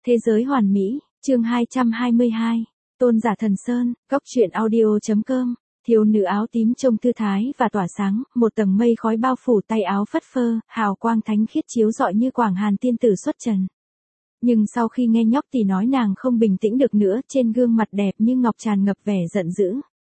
Thế giới hoàn mỹ, chương 222. Tôn giả Thần Sơn, góc truyện audio.com. Thiếu nữ áo tím trông thư thái và tỏa sáng, một tầng mây khói bao phủ tay áo phất phơ, hào quang thánh khiết chiếu rọi như quảng hàn tiên tử xuất trần. Nhưng sau khi nghe nhóc thì nói nàng không bình tĩnh được nữa, trên gương mặt đẹp như ngọc tràn ngập vẻ giận dữ.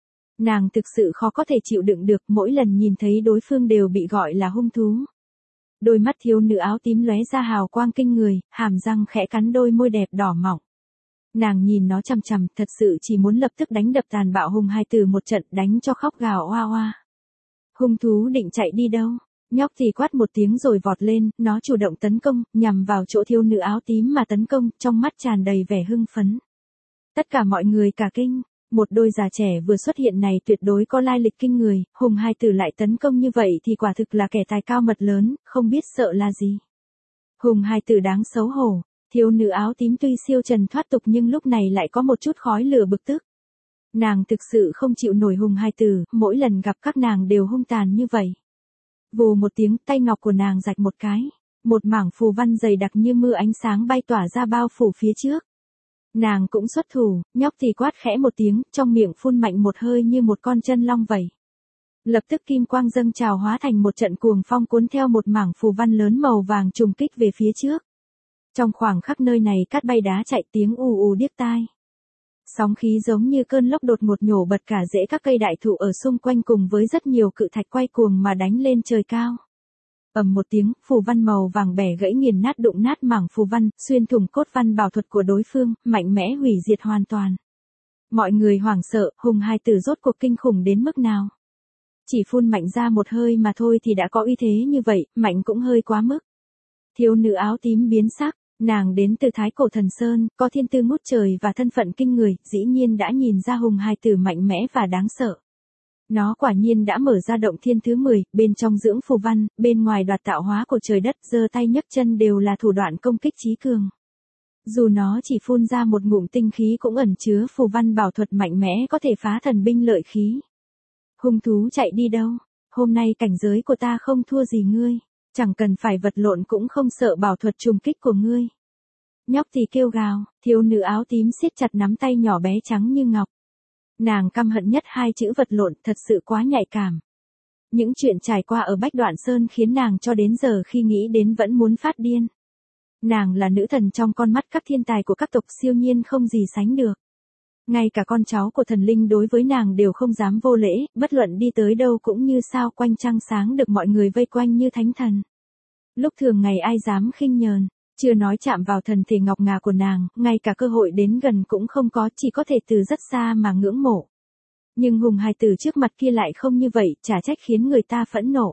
Nàng thực sự khó có thể chịu đựng được, mỗi lần nhìn thấy đối phương đều bị gọi là hung thú. Đôi mắt thiếu nữ áo tím lóe ra hào quang kinh người, hàm răng khẽ cắn đôi môi đẹp đỏ mọng. Nàng nhìn nó chằm chằm, thật sự chỉ muốn lập tức đánh đập tàn bạo hùng hai từ một trận, đánh cho khóc gào oa oa. Hung thú định chạy đi đâu? Nhóc thì quát một tiếng rồi vọt lên, nó chủ động tấn công, nhằm vào chỗ thiếu nữ áo tím mà tấn công, trong mắt tràn đầy vẻ hưng phấn. Tất cả mọi người cả kinh, một đôi già trẻ vừa xuất hiện này tuyệt đối có lai lịch kinh người, hùng hai tử lại tấn công như vậy thì quả thực là kẻ tài cao mật lớn, không biết sợ là gì. Hùng hai tử đáng xấu hổ. Thiếu nữ áo tím tuy siêu trần thoát tục nhưng lúc này lại có một chút khói lửa bực tức. Nàng thực sự không chịu nổi hùng hai tử, mỗi lần gặp các nàng đều hung tàn như vậy. Vù một tiếng, tay ngọc của nàng rạch một cái. Một mảng phù văn dày đặc như mưa ánh sáng bay tỏa ra bao phủ phía trước. Nàng cũng xuất thủ, nhóc thì quát khẽ một tiếng, trong miệng phun mạnh một hơi như một con chân long vậy. Lập tức kim quang dâng trào hóa thành một trận cuồng phong cuốn theo một mảng phù văn lớn màu vàng trùng kích về phía trước. Trong khoảng khắc nơi này cát bay đá chạy, tiếng ù ù điếc tai. Sóng khí giống như cơn lốc đột ngột nhổ bật cả rễ các cây đại thụ ở xung quanh cùng với rất nhiều cự thạch quay cuồng mà đánh lên trời cao. Ầm một tiếng, phù văn màu vàng bẻ gãy nghiền nát đụng nát mảng phù văn, xuyên thủng cốt văn bảo thuật của đối phương, mạnh mẽ hủy diệt hoàn toàn. Mọi người hoảng sợ, hùng hai tử rốt cuộc kinh khủng đến mức nào. Chỉ phun mạnh ra một hơi mà thôi thì đã có uy thế như vậy, mạnh cũng hơi quá mức. Thiếu nữ áo tím biến sắc. Nàng đến từ Thái Cổ Thần Sơn, có thiên tư ngút trời và thân phận kinh người, dĩ nhiên đã nhìn ra hùng hai tử mạnh mẽ và đáng sợ. Nó quả nhiên đã mở ra động thiên thứ 10, bên trong dưỡng phù văn, bên ngoài đoạt tạo hóa của trời đất, giơ tay nhấc chân đều là thủ đoạn công kích chí cường. Dù nó chỉ phun ra một ngụm tinh khí cũng ẩn chứa phù văn bảo thuật mạnh mẽ có thể phá thần binh lợi khí. Hung thú chạy đi đâu? Hôm nay cảnh giới của ta không thua gì ngươi. Chẳng cần phải vật lộn cũng không sợ bảo thuật trùng kích của ngươi. Nhóc thì kêu gào, thiếu nữ áo tím siết chặt nắm tay nhỏ bé trắng như ngọc. Nàng căm hận nhất hai chữ vật lộn, thật sự quá nhạy cảm. Những chuyện trải qua ở Bách Đoạn Sơn khiến nàng cho đến giờ khi nghĩ đến vẫn muốn phát điên. Nàng là nữ thần trong con mắt các thiên tài của các tộc, siêu nhiên không gì sánh được. Ngay cả con cháu của thần linh đối với nàng đều không dám vô lễ, bất luận đi tới đâu cũng như sao quanh trăng sáng được mọi người vây quanh như thánh thần. Lúc thường ngày ai dám khinh nhờn, chưa nói chạm vào thần thể ngọc ngà của nàng, ngay cả cơ hội đến gần cũng không có, chỉ có thể từ rất xa mà ngưỡng mộ. Nhưng hùng hai tử trước mặt kia lại không như vậy, chả trách khiến người ta phẫn nộ.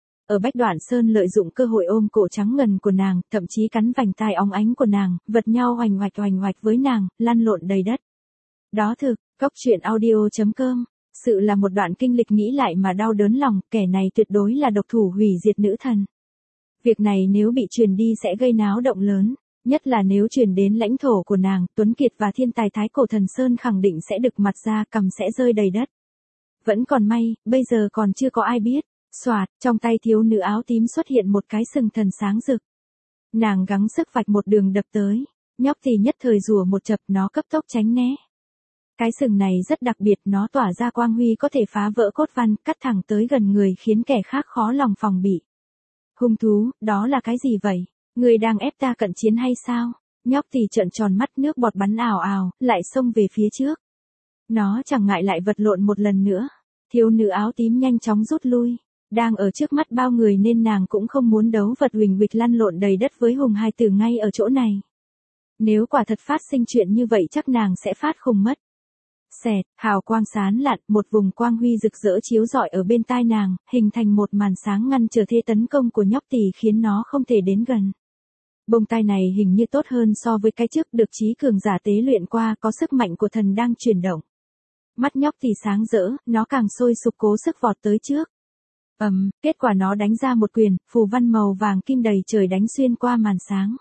Ở Bách Đoạn Sơn lợi dụng cơ hội ôm cổ trắng ngần của nàng, thậm chí cắn vành tai óng ánh của nàng, vật nhau hoành hoạch với nàng, lăn lộn đầy đất. Đó thực, góc truyện audio.com. Sự là một đoạn kinh lịch nghĩ lại mà đau đớn lòng, kẻ này tuyệt đối là độc thủ hủy diệt nữ thần. Việc này nếu bị truyền đi sẽ gây náo động lớn, nhất là nếu truyền đến lãnh thổ của nàng, Tuấn Kiệt và thiên tài Thái Cổ Thần Sơn khẳng định sẽ đực mặt ra, cằm sẽ rơi đầy đất. Vẫn còn may, bây giờ còn chưa có ai biết. Xoạt, trong tay thiếu nữ áo tím xuất hiện một cái sừng thần sáng rực. Nàng gắng sức vạch một đường đập tới, nhóc thì nhất thời rùa một chập, nó cấp tốc tránh né. Cái sừng này rất đặc biệt, nó tỏa ra quang huy có thể phá vỡ cốt văn, cắt thẳng tới gần người khiến kẻ khác khó lòng phòng bị. Hung thú, đó là cái gì vậy? Người đang ép ta cận chiến hay sao? Nhóc thì trợn tròn mắt, nước bọt bắn ào ào, lại xông về phía trước. Nó chẳng ngại lại vật lộn một lần nữa. Thiếu nữ áo tím nhanh chóng rút lui. Đang ở trước mắt bao người nên nàng cũng không muốn đấu vật huỳnh huỵch lăn lộn đầy đất với hùng hai tử ngay ở chỗ này. Nếu quả thật phát sinh chuyện như vậy chắc nàng sẽ phát khùng mất. Xẹt, hào quang sáng lạn, một vùng quang huy rực rỡ chiếu rọi ở bên tai nàng, hình thành một màn sáng ngăn trở thế tấn công của nhóc tỳ khiến nó không thể đến gần. Bông tai này hình như tốt hơn so với cái trước, được trí cường giả tế luyện qua, có sức mạnh của thần đang chuyển động. Mắt nhóc tỳ sáng rỡ, nó càng sôi sục cố sức vọt tới trước. Kết quả nó đánh ra một quyền, phù văn màu vàng kim đầy trời đánh xuyên qua màn sáng.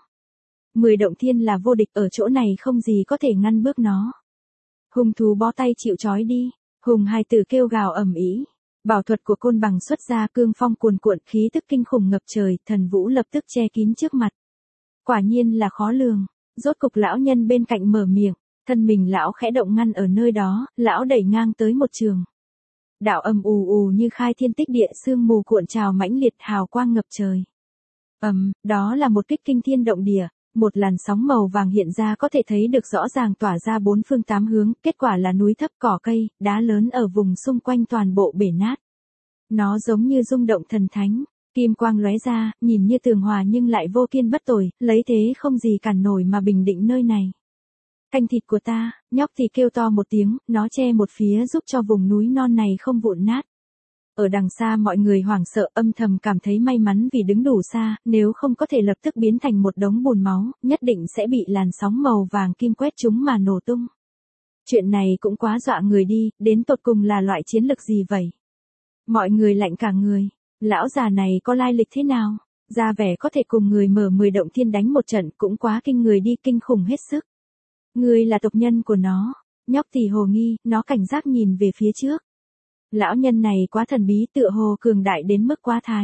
10 động thiên là vô địch, ở chỗ này không gì có thể ngăn bước nó. Hung thú bó tay chịu trói đi, hùng hai tử kêu gào ầm ĩ. Bảo thuật của côn bằng xuất ra, cương phong cuồn cuộn, khí tức kinh khủng ngập trời, thần vũ lập tức che kín trước mặt. Quả nhiên là khó lường, Rốt cục lão nhân bên cạnh mở miệng, thân mình lão khẽ động ngăn ở nơi đó, lão đẩy ngang tới một trường. Đạo âm ù ù như khai thiên tích địa, sương mù cuộn trào mãnh liệt, hào quang ngập trời. Đó là một kích kinh thiên động địa, một làn sóng màu vàng hiện ra có thể thấy được rõ ràng tỏa ra bốn phương tám hướng, kết quả là núi thấp, cỏ cây, đá lớn ở vùng xung quanh toàn bộ bể nát. Nó giống như rung động thần thánh, kim quang lóe ra, nhìn như tường hòa nhưng lại vô kiên bất tồi, lấy thế không gì cản nổi mà bình định nơi này. Canh thịt của ta, nhóc thì kêu to một tiếng, nó che một phía giúp cho vùng núi non này không vụn nát. Ở đằng xa mọi người hoảng sợ, âm thầm cảm thấy may mắn vì đứng đủ xa, nếu không có thể lập tức biến thành một đống bùn máu, nhất định sẽ bị làn sóng màu vàng kim quét chúng mà nổ tung. Chuyện này cũng quá dọa người đi, đến tột cùng là loại chiến lực gì vậy? Mọi người lạnh cả người, lão già này có lai lịch thế nào? Ra vẻ có thể cùng người mở 10 động thiên đánh một trận cũng quá kinh người đi, kinh khủng hết sức. Người là tộc nhân của nó, nhóc thì hồ nghi, nó cảnh giác nhìn về phía trước. Lão nhân này quá thần bí, tựa hồ cường đại đến mức quá thái.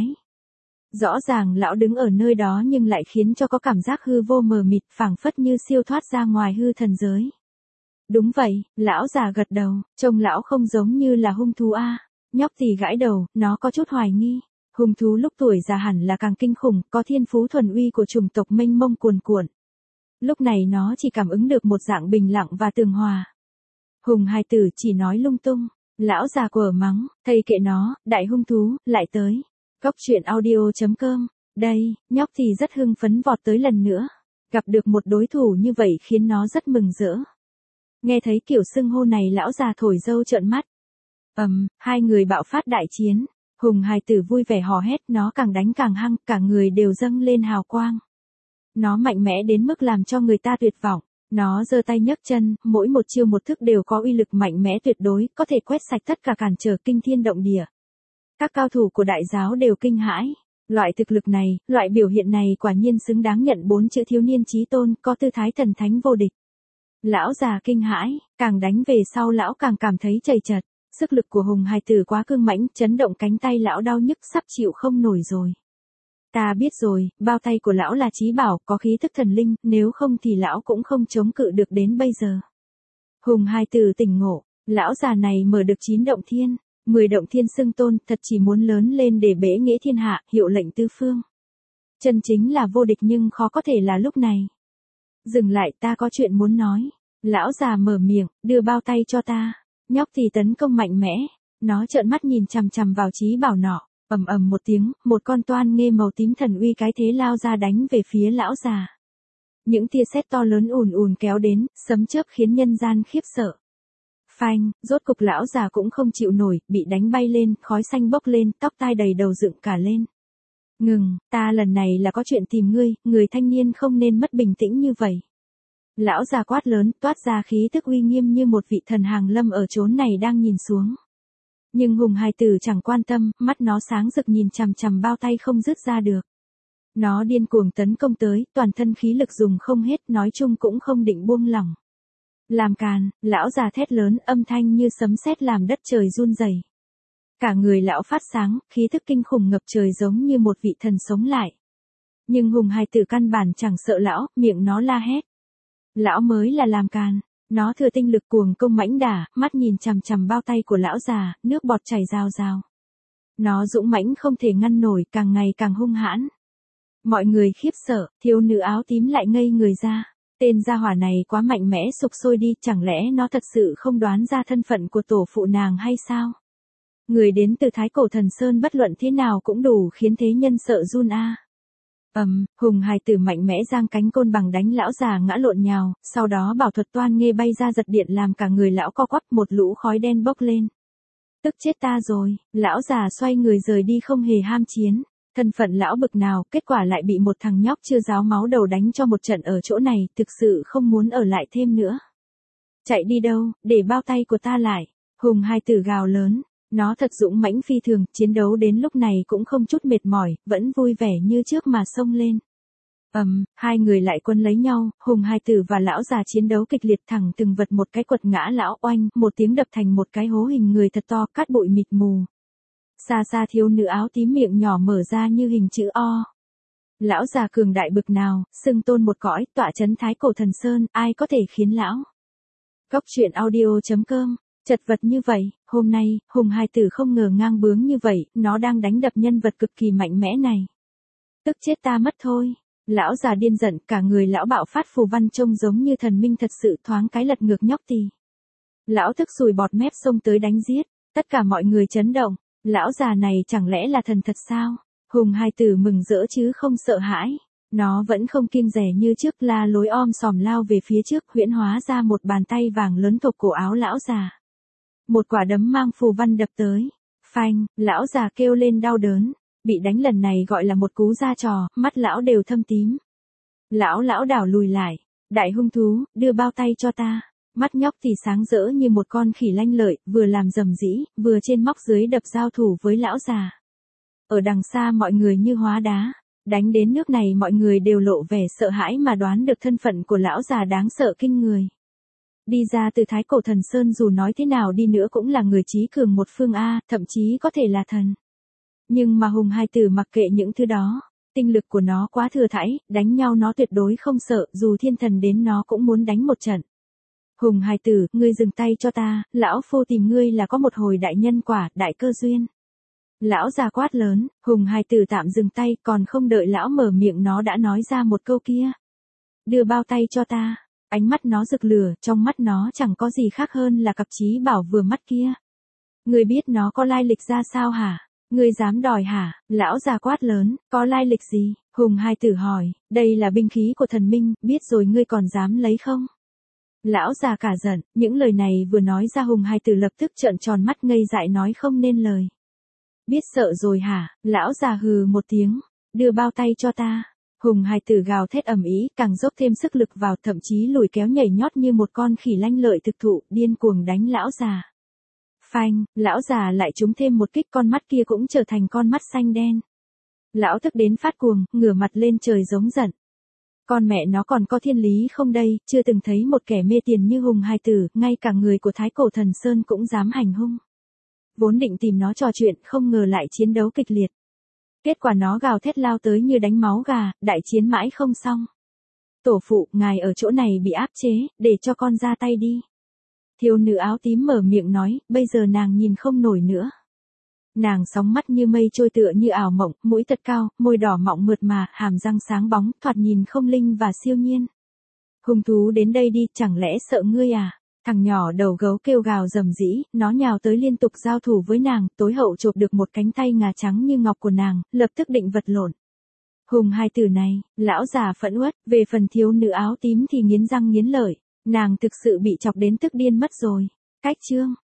Rõ ràng lão đứng ở nơi đó nhưng lại khiến cho có cảm giác hư vô mờ mịt, phảng phất như siêu thoát ra ngoài hư thần giới. Đúng vậy, lão già gật đầu, trông lão không giống như là hung thú a. Nhóc thì gãi đầu, nó có chút hoài nghi. Hung thú lúc tuổi già hẳn là càng kinh khủng, có thiên phú thuần uy của chủng tộc mênh mông cuồn cuộn. Lúc này nó chỉ cảm ứng được một dạng bình lặng và tường hòa. Hùng hài tử chỉ nói lung tung. Lão già quở mắng, thầy kệ nó, đại hung thú, lại tới. Góc truyện audio.com, đây, nhóc thì rất hưng phấn vọt tới lần nữa. Gặp được một đối thủ như vậy khiến nó rất mừng rỡ. Nghe thấy kiểu xưng hô này lão già thổi dâu trợn mắt. Hai người bạo phát đại chiến. Hùng hài tử vui vẻ hò hét, nó càng đánh càng hăng, cả người đều dâng lên hào quang. Nó mạnh mẽ đến mức làm cho người ta tuyệt vọng. Nó giơ tay nhấc chân, mỗi một chiêu một thức đều có uy lực mạnh mẽ tuyệt đối, có thể quét sạch tất cả cản trở, kinh thiên động địa. Các cao thủ của đại giáo đều kinh hãi. Loại thực lực này, loại biểu hiện này quả nhiên xứng đáng nhận 4 chữ thiếu niên chí tôn, có tư thái thần thánh vô địch. Lão già kinh hãi, càng đánh về sau lão càng cảm thấy chầy chật. Sức lực của hùng hài tử quá cương mãnh, chấn động cánh tay lão đau nhức sắp chịu không nổi rồi. Ta biết rồi, bao tay của lão là chí bảo, có khí thức thần linh, nếu không thì lão cũng không chống cự được đến bây giờ. Hùng hài tử tỉnh ngộ, lão già này mở được 9 động thiên, 10 động thiên xưng tôn, thật chỉ muốn lớn lên để bẽ nghĩa thiên hạ, hiệu lệnh tứ phương. Chân chính là vô địch nhưng khó có thể là lúc này. Dừng lại, ta có chuyện muốn nói. Lão già mở miệng, đưa bao tay cho ta. Nhóc thì tấn công mạnh mẽ, nó trợn mắt nhìn chằm chằm vào chí bảo nọ. Ầm một tiếng, một con toan nghê màu tím thần uy cái thế lao ra đánh về phía lão già. Những tia sét to lớn ùn ùn kéo đến, sấm chớp khiến nhân gian khiếp sợ. Phanh, rốt cục lão già cũng không chịu nổi, bị đánh bay lên, khói xanh bốc lên, tóc tai đầy đầu dựng cả lên. Ngừng, ta lần này là có chuyện tìm ngươi, người thanh niên không nên mất bình tĩnh như vậy. Lão già quát lớn, toát ra khí tức uy nghiêm như một vị thần hàng lâm ở chốn này đang nhìn xuống. Nhưng hùng hài tử chẳng quan tâm, mắt nó sáng rực nhìn chằm chằm bao tay không dứt ra được. Nó điên cuồng tấn công tới, toàn thân khí lực dùng không hết, nói chung cũng không định buông lỏng. Làm càn, lão già thét lớn, âm thanh như sấm sét làm đất trời run rẩy. Cả người lão phát sáng, khí thức kinh khủng ngập trời giống như một vị thần sống lại. Nhưng hùng hài tử căn bản chẳng sợ lão, miệng nó la hét. Lão mới là làm càn. Nó thừa tinh lực cuồng công mãnh đả, mắt nhìn chằm chằm bao tay của lão già, nước bọt chảy rào rào. Nó dũng mãnh không thể ngăn nổi, càng ngày càng hung hãn. Mọi người khiếp sợ, thiếu nữ áo tím lại ngây người ra. Tên gia hỏa này quá mạnh mẽ, sục sôi đi, chẳng lẽ nó thật sự không đoán ra thân phận của tổ phụ nàng hay sao? Người đến từ Thái Cổ Thần Sơn bất luận thế nào cũng đủ khiến thế nhân sợ run a. Hùng hài tử mạnh mẽ giang cánh côn bằng đánh lão già ngã lộn nhào, sau đó bảo thuật toan nghê bay ra giật điện làm cả người lão co quắp, một lũ khói đen bốc lên. Tức chết ta rồi, lão già xoay người rời đi không hề ham chiến. Thân phận lão bực nào, kết quả lại bị một thằng nhóc chưa ráo máu đầu đánh cho một trận ở chỗ này, thực sự không muốn ở lại thêm nữa. Chạy đi đâu, để bao tay của ta lại. Hùng hài tử gào lớn. Nó thật dũng mãnh phi thường, chiến đấu đến lúc này cũng không chút mệt mỏi, vẫn vui vẻ như trước mà xông lên. Hai người lại quân lấy nhau, hùng hài tử và lão già chiến đấu kịch liệt, thẳng từng vật một cái quật ngã lão, oanh, một tiếng đập thành một cái hố hình người thật to, cát bụi mịt mù. Xa xa thiếu nữ áo tím miệng nhỏ mở ra như hình chữ O. Lão già cường đại bực nào, xưng tôn một cõi, tọa chấn thái cổ thần sơn, ai có thể khiến lão. Góc truyện audio.com, chật vật như vậy, hôm nay, Hùng Hai Tử không ngờ ngang bướng như vậy, nó đang đánh đập nhân vật cực kỳ mạnh mẽ này. Tức chết ta mất thôi. Lão già điên giận, cả người lão bạo phát phù văn trông giống như thần minh thật sự, thoáng cái lật ngược nhóc tì. Lão tức sùi bọt mép xông tới đánh giết, tất cả mọi người chấn động, lão già này chẳng lẽ là thần thật sao? Hùng Hai Tử mừng rỡ chứ không sợ hãi, nó vẫn không kiêng dè như trước, la lối om sòm lao về phía trước, huyễn hóa ra một bàn tay vàng lớn thộp cổ áo lão già. Một quả đấm mang phù văn đập tới, phanh, lão già kêu lên đau đớn, bị đánh lần này gọi là một cú ra trò, mắt lão đều thâm tím. Lão đảo lùi lại, đại hung thú, đưa bao tay cho ta. Mắt nhóc thì sáng rỡ như một con khỉ lanh lợi, vừa làm rầm rĩ, vừa trên móc dưới đập giao thủ với lão già. Ở đằng xa mọi người như hóa đá, đánh đến nước này mọi người đều lộ vẻ sợ hãi mà đoán được thân phận của lão già đáng sợ kinh người. Đi ra từ thái cổ thần sơn dù nói thế nào đi nữa cũng là người trí cường một phương A, thậm chí có thể là thần. Nhưng mà Hùng Hai Tử mặc kệ những thứ đó, tinh lực của nó quá thừa thãi, đánh nhau nó tuyệt đối không sợ, dù thiên thần đến nó cũng muốn đánh một trận. Hùng Hai Tử, ngươi dừng tay cho ta, lão phu tìm ngươi là có một hồi đại nhân quả, đại cơ duyên. Lão già quát lớn, Hùng Hai Tử tạm dừng tay, còn không đợi lão mở miệng nó đã nói ra một câu kia. Đưa bao tay cho ta. Ánh mắt nó rực lửa, trong mắt nó chẳng có gì khác hơn là cặp chí bảo vừa mắt kia. Ngươi biết nó có lai lịch ra sao hả? Ngươi dám đòi hả? Lão già quát lớn, có lai lịch gì? Hùng Hai Tử hỏi, đây là binh khí của thần minh, biết rồi ngươi còn dám lấy không? Lão già cả giận, những lời này vừa nói ra Hùng Hai Tử lập tức trợn tròn mắt ngây dại nói không nên lời. Biết sợ rồi hả? Lão già hừ một tiếng, đưa bao tay cho ta. Hùng Hai Tử gào thét ầm ĩ, càng dốc thêm sức lực vào, thậm chí lùi kéo nhảy nhót như một con khỉ lanh lợi thực thụ, điên cuồng đánh lão già. Phanh, lão già lại trúng thêm một kích, con mắt kia cũng trở thành con mắt xanh đen. Lão tức đến phát cuồng, ngửa mặt lên trời giống giận. Con mẹ nó còn có thiên lý không đây, chưa từng thấy một kẻ mê tiền như Hùng Hai Tử, ngay cả người của thái cổ thần sơn cũng dám hành hung. Vốn định tìm nó trò chuyện, không ngờ lại chiến đấu kịch liệt. Kết quả nó gào thét lao tới như đánh máu gà, đại chiến mãi không xong. Tổ phụ, ngài ở chỗ này bị áp chế, để cho con ra tay đi. Thiếu nữ áo tím mở miệng nói, bây giờ nàng nhìn không nổi nữa. Nàng sóng mắt như mây trôi tựa như ảo mộng, mũi thật cao, môi đỏ mọng mượt mà, hàm răng sáng bóng, thoạt nhìn không linh và siêu nhiên. Hung thú đến đây đi, chẳng lẽ sợ ngươi à? Thằng nhỏ đầu gấu kêu gào rầm rĩ, nó nhào tới liên tục giao thủ với nàng, tối hậu chộp được một cánh tay ngà trắng như ngọc của nàng, lập tức định vật lộn. Hùng Hai Tử này, lão già phẫn uất, về phần thiếu nữ áo tím thì nghiến răng nghiến lợi, nàng thực sự bị chọc đến tức điên mất rồi. Cách chương